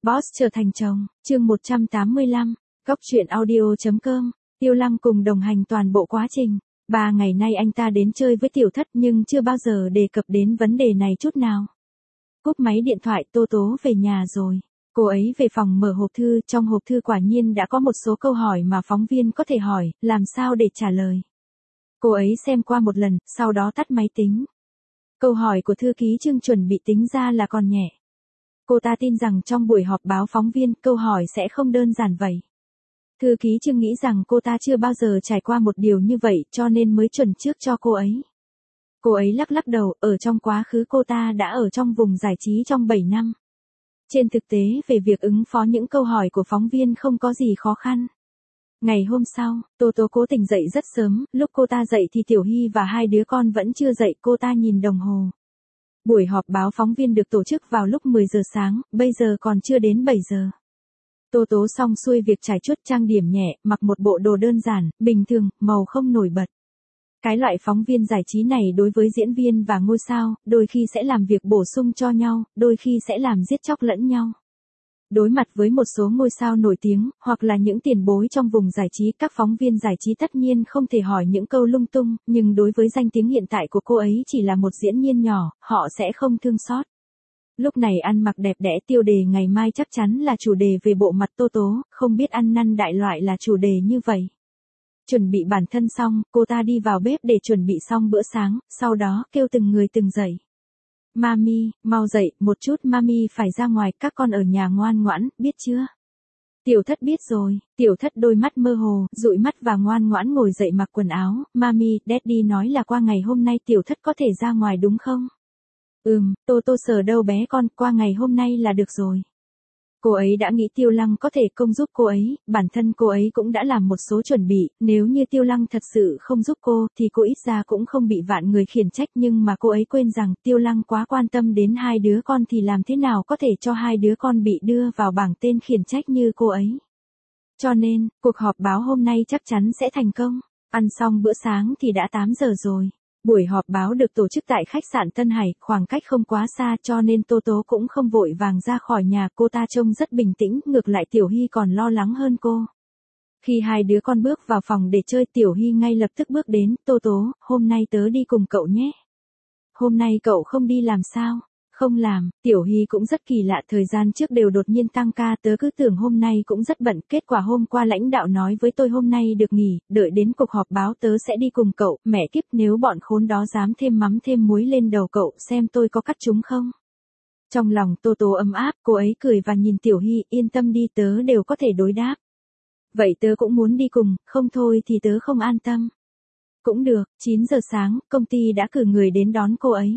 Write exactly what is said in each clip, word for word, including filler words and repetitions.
Boss trở thành chồng, chương một trăm tám mươi lăm, Cóc truyện audio chấm com, Tiêu Lăng cùng đồng hành toàn bộ quá trình. Ba ngày nay anh ta đến chơi với Tiểu Thất nhưng chưa bao giờ đề cập đến vấn đề này chút nào. Cúp máy điện thoại, Tô Tố về nhà rồi. Cô ấy về phòng mở hộp thư, trong hộp thư quả nhiên đã có một số câu hỏi mà phóng viên có thể hỏi, làm sao để trả lời. Cô ấy xem qua một lần, sau đó tắt máy tính. Câu hỏi của thư ký Trương chuẩn bị tính ra là còn nhẹ. Cô ta tin rằng trong buổi họp báo phóng viên, câu hỏi sẽ không đơn giản vậy. Thư ký Trương nghĩ rằng cô ta chưa bao giờ trải qua một điều như vậy cho nên mới chuẩn trước cho cô ấy. Cô ấy lắc lắc đầu, ở trong quá khứ cô ta đã ở trong vùng giải trí trong bảy năm. Trên thực tế về việc ứng phó những câu hỏi của phóng viên không có gì khó khăn. Ngày hôm sau, Tô Tố cố tình dậy rất sớm, lúc cô ta dậy thì Tiểu Hy và hai đứa con vẫn chưa dậy, cô ta nhìn đồng hồ. Buổi họp báo phóng viên được tổ chức vào lúc mười giờ sáng, bây giờ còn chưa đến bảy giờ. Tô Tố xong xuôi việc trải chuốt trang điểm nhẹ, mặc một bộ đồ đơn giản, bình thường, màu không nổi bật. Cái loại phóng viên giải trí này đối với diễn viên và ngôi sao, đôi khi sẽ làm việc bổ sung cho nhau, đôi khi sẽ làm giết chóc lẫn nhau. Đối mặt với một số ngôi sao nổi tiếng, hoặc là những tiền bối trong vùng giải trí, các phóng viên giải trí tất nhiên không thể hỏi những câu lung tung, nhưng đối với danh tiếng hiện tại của cô ấy chỉ là một diễn viên nhỏ, họ sẽ không thương xót. Lúc này ăn mặc đẹp đẽ, tiêu đề ngày mai chắc chắn là chủ đề về bộ mặt Tô Tố, không biết ăn năn đại loại là chủ đề như vậy. Chuẩn bị bản thân xong, cô ta đi vào bếp để chuẩn bị xong bữa sáng, sau đó kêu từng người từng dậy. Mami, mau dậy, một chút, Mami phải ra ngoài, các con ở nhà ngoan ngoãn, biết chưa? Tiểu Thất biết rồi. Tiểu Thất đôi mắt mơ hồ, dụi mắt và ngoan ngoãn ngồi dậy mặc quần áo. Mami, Daddy nói là qua ngày hôm nay Tiểu Thất có thể ra ngoài đúng không? Ừm, Tô Tô sờ đâu bé con, qua ngày hôm nay là được rồi. Cô ấy đã nghĩ Tiêu Lăng có thể công giúp cô ấy, bản thân cô ấy cũng đã làm một số chuẩn bị, nếu như Tiêu Lăng thật sự không giúp cô thì cô ít ra cũng không bị vạn người khiển trách, nhưng mà cô ấy quên rằng Tiêu Lăng quá quan tâm đến hai đứa con thì làm thế nào có thể cho hai đứa con bị đưa vào bảng tên khiển trách như cô ấy. Cho nên, cuộc họp báo hôm nay chắc chắn sẽ thành công. Ăn xong bữa sáng thì đã tám giờ rồi. Buổi họp báo được tổ chức tại khách sạn Tân Hải, khoảng cách không quá xa cho nên Tô Tố cũng không vội vàng ra khỏi nhà, cô ta trông rất bình tĩnh, ngược lại Tiểu Hy còn lo lắng hơn cô. Khi hai đứa con bước vào phòng để chơi, Tiểu Hy ngay lập tức bước đến, Tô Tố, hôm nay tớ đi cùng cậu nhé. Hôm nay cậu không đi làm sao? Không làm, Tiểu Hy cũng rất kỳ lạ, thời gian trước đều đột nhiên tăng ca, tớ cứ tưởng hôm nay cũng rất bận, kết quả hôm qua lãnh đạo nói với tôi hôm nay được nghỉ, đợi đến cuộc họp báo tớ sẽ đi cùng cậu, mẹ kiếp, nếu bọn khốn đó dám thêm mắm thêm muối lên đầu cậu, xem tôi có cắt chúng không. Trong lòng Tô Tố ấm áp, cô ấy cười và nhìn Tiểu Hy, yên tâm đi, tớ đều có thể đối đáp. Vậy tớ cũng muốn đi cùng, không thôi thì tớ không an tâm. Cũng được, chín giờ sáng, công ty đã cử người đến đón cô ấy.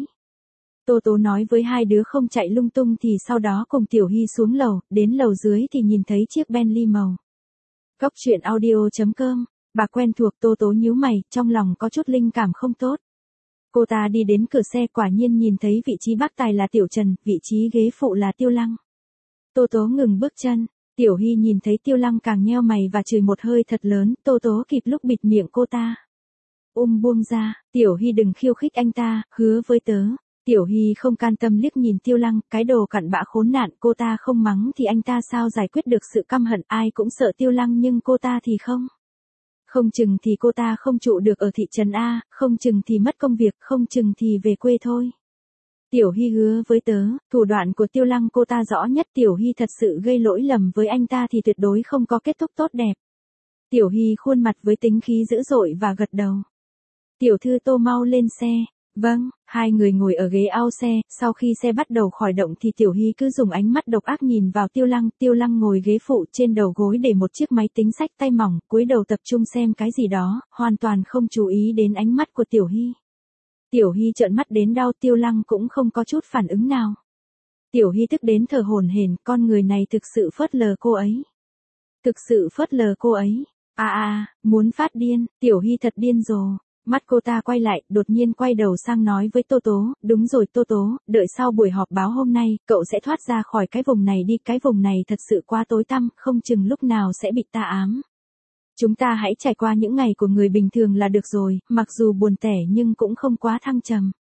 Tô Tố nói với hai đứa không chạy lung tung thì sau đó cùng Tiểu Hy xuống lầu, đến lầu dưới thì nhìn thấy chiếc Bentley màu. Cóc truyện audio chấm com, bà quen thuộc. Tô Tố nhíu mày, trong lòng có chút linh cảm không tốt. Cô ta đi đến cửa xe, quả nhiên nhìn thấy vị trí bác tài là Tiểu Trần, vị trí ghế phụ là Tiêu Lăng. Tô Tố ngừng bước chân, Tiểu Hy nhìn thấy Tiêu Lăng càng nheo mày và chửi một hơi thật lớn, Tô Tố kịp lúc bịt miệng cô ta. Um buông ra, Tiểu Hy đừng khiêu khích anh ta, hứa với tớ. Tiểu Hy không can tâm liếc nhìn Tiêu Lăng, cái đồ cặn bã khốn nạn, cô ta không mắng thì anh ta sao giải quyết được sự căm hận, ai cũng sợ Tiêu Lăng nhưng cô ta thì không. Không chừng thì cô ta không trụ được ở thị trấn A, không chừng thì mất công việc, không chừng thì về quê thôi. Tiểu Hy hứa với tớ, thủ đoạn của Tiêu Lăng cô ta rõ nhất, Tiểu Hy thật sự gây lỗi lầm với anh ta thì tuyệt đối không có kết thúc tốt đẹp. Tiểu Hy khuôn mặt với tính khí dữ dội và gật đầu. Tiểu thư Tô mau lên xe. Vâng, hai người ngồi ở ghế ao xe, sau khi xe bắt đầu khởi động thì Tiểu Hy cứ dùng ánh mắt độc ác nhìn vào Tiêu Lăng, Tiêu Lăng ngồi ghế phụ, trên đầu gối để một chiếc máy tính xách tay mỏng, cúi đầu tập trung xem cái gì đó, hoàn toàn không chú ý đến ánh mắt của Tiểu Hy. Tiểu Hy trợn mắt đến đau, Tiêu Lăng cũng không có chút phản ứng nào. Tiểu Hy tức đến thở hổn hển, con người này thực sự phớt lờ cô ấy. Thực sự phớt lờ cô ấy. À à, muốn phát điên, Tiểu Hy thật điên rồ. Mắt cô ta quay lại, đột nhiên quay đầu sang nói với Tô Tố, đúng rồi Tô Tố, đợi sau buổi họp báo hôm nay, cậu sẽ thoát ra khỏi cái vùng này đi, cái vùng này thật sự quá tối tăm, không chừng lúc nào sẽ bị ta ám. Chúng ta hãy trải qua những ngày của người bình thường là được rồi, mặc dù buồn tẻ nhưng cũng không quá thăng trầm.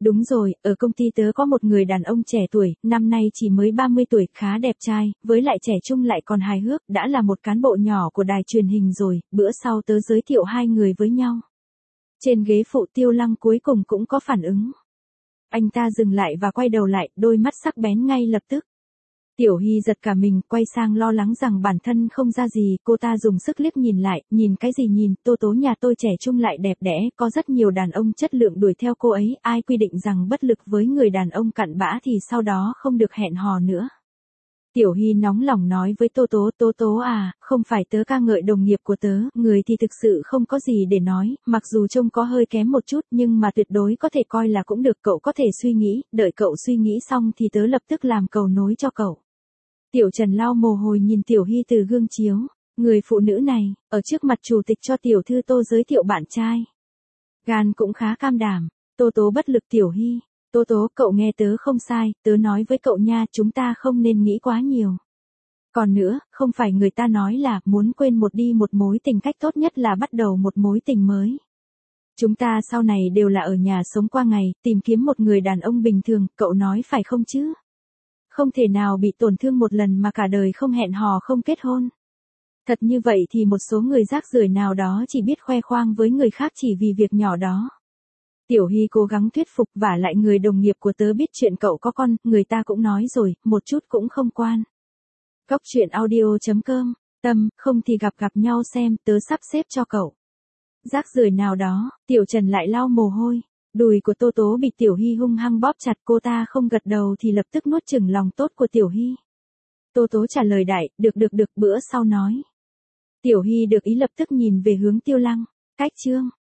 Đúng rồi, ở công ty tớ có một người đàn ông trẻ tuổi, năm nay chỉ mới ba mươi tuổi, khá đẹp trai, với lại trẻ trung lại còn hài hước, đã là một cán bộ nhỏ của đài truyền hình rồi, bữa sau tớ giới thiệu hai người với nhau. Trên ghế phụ Tiêu Lăng cuối cùng cũng có phản ứng. Anh ta dừng lại và quay đầu lại, đôi mắt sắc bén ngay lập tức. Tiểu Hy giật cả mình, quay sang lo lắng rằng bản thân không ra gì, cô ta dùng sức liếc nhìn lại, nhìn cái gì nhìn, Tô Tố nhà tôi trẻ trung lại đẹp đẽ, có rất nhiều đàn ông chất lượng đuổi theo cô ấy, ai quy định rằng bất lực với người đàn ông cặn bã thì sau đó không được hẹn hò nữa. Tiểu Hy nóng lòng nói với Tô Tố, Tố Tố à, không phải tớ ca ngợi đồng nghiệp của tớ, người thì thực sự không có gì để nói, mặc dù trông có hơi kém một chút nhưng mà tuyệt đối có thể coi là cũng được, cậu có thể suy nghĩ, đợi cậu suy nghĩ xong thì tớ lập tức làm cầu nối cho cậu. Tiểu Trần lau mồ hôi nhìn Tiểu Hy từ gương chiếu, người phụ nữ này, ở trước mặt chủ tịch cho tiểu thư Tô giới thiệu bạn trai. Gan cũng khá cam đảm, Tô Tố bất lực. Tiểu Hy, Tô Tố, cậu nghe tớ không sai, tớ nói với cậu nha, chúng ta không nên nghĩ quá nhiều. Còn nữa, không phải người ta nói là, muốn quên một đi một mối tình cách tốt nhất là bắt đầu một mối tình mới. Chúng ta sau này đều là ở nhà sống qua ngày, tìm kiếm một người đàn ông bình thường, cậu nói phải không chứ? Không thể nào bị tổn thương một lần mà cả đời không hẹn hò không kết hôn. Thật như vậy thì một số người rác rưởi nào đó chỉ biết khoe khoang với người khác chỉ vì việc nhỏ đó. Tiểu Hy cố gắng thuyết phục, vả lại người đồng nghiệp của tớ biết chuyện cậu có con, người ta cũng nói rồi, một chút cũng không quan. Cóc truyện audio chấm com, Tâm, không thì gặp gặp nhau xem, tớ sắp xếp cho cậu. Rác rưởi nào đó, Tiểu Trần lại lau mồ hôi. Đùi của Tô Tố bị Tiểu Hy hung hăng bóp chặt, cô ta không gật đầu thì lập tức nuốt chửng lòng tốt của Tiểu Hy. Tô Tố trả lời đại, được được được, bữa sau nói. Tiểu Hy được ý lập tức nhìn về hướng Tiêu Lăng. Cách chương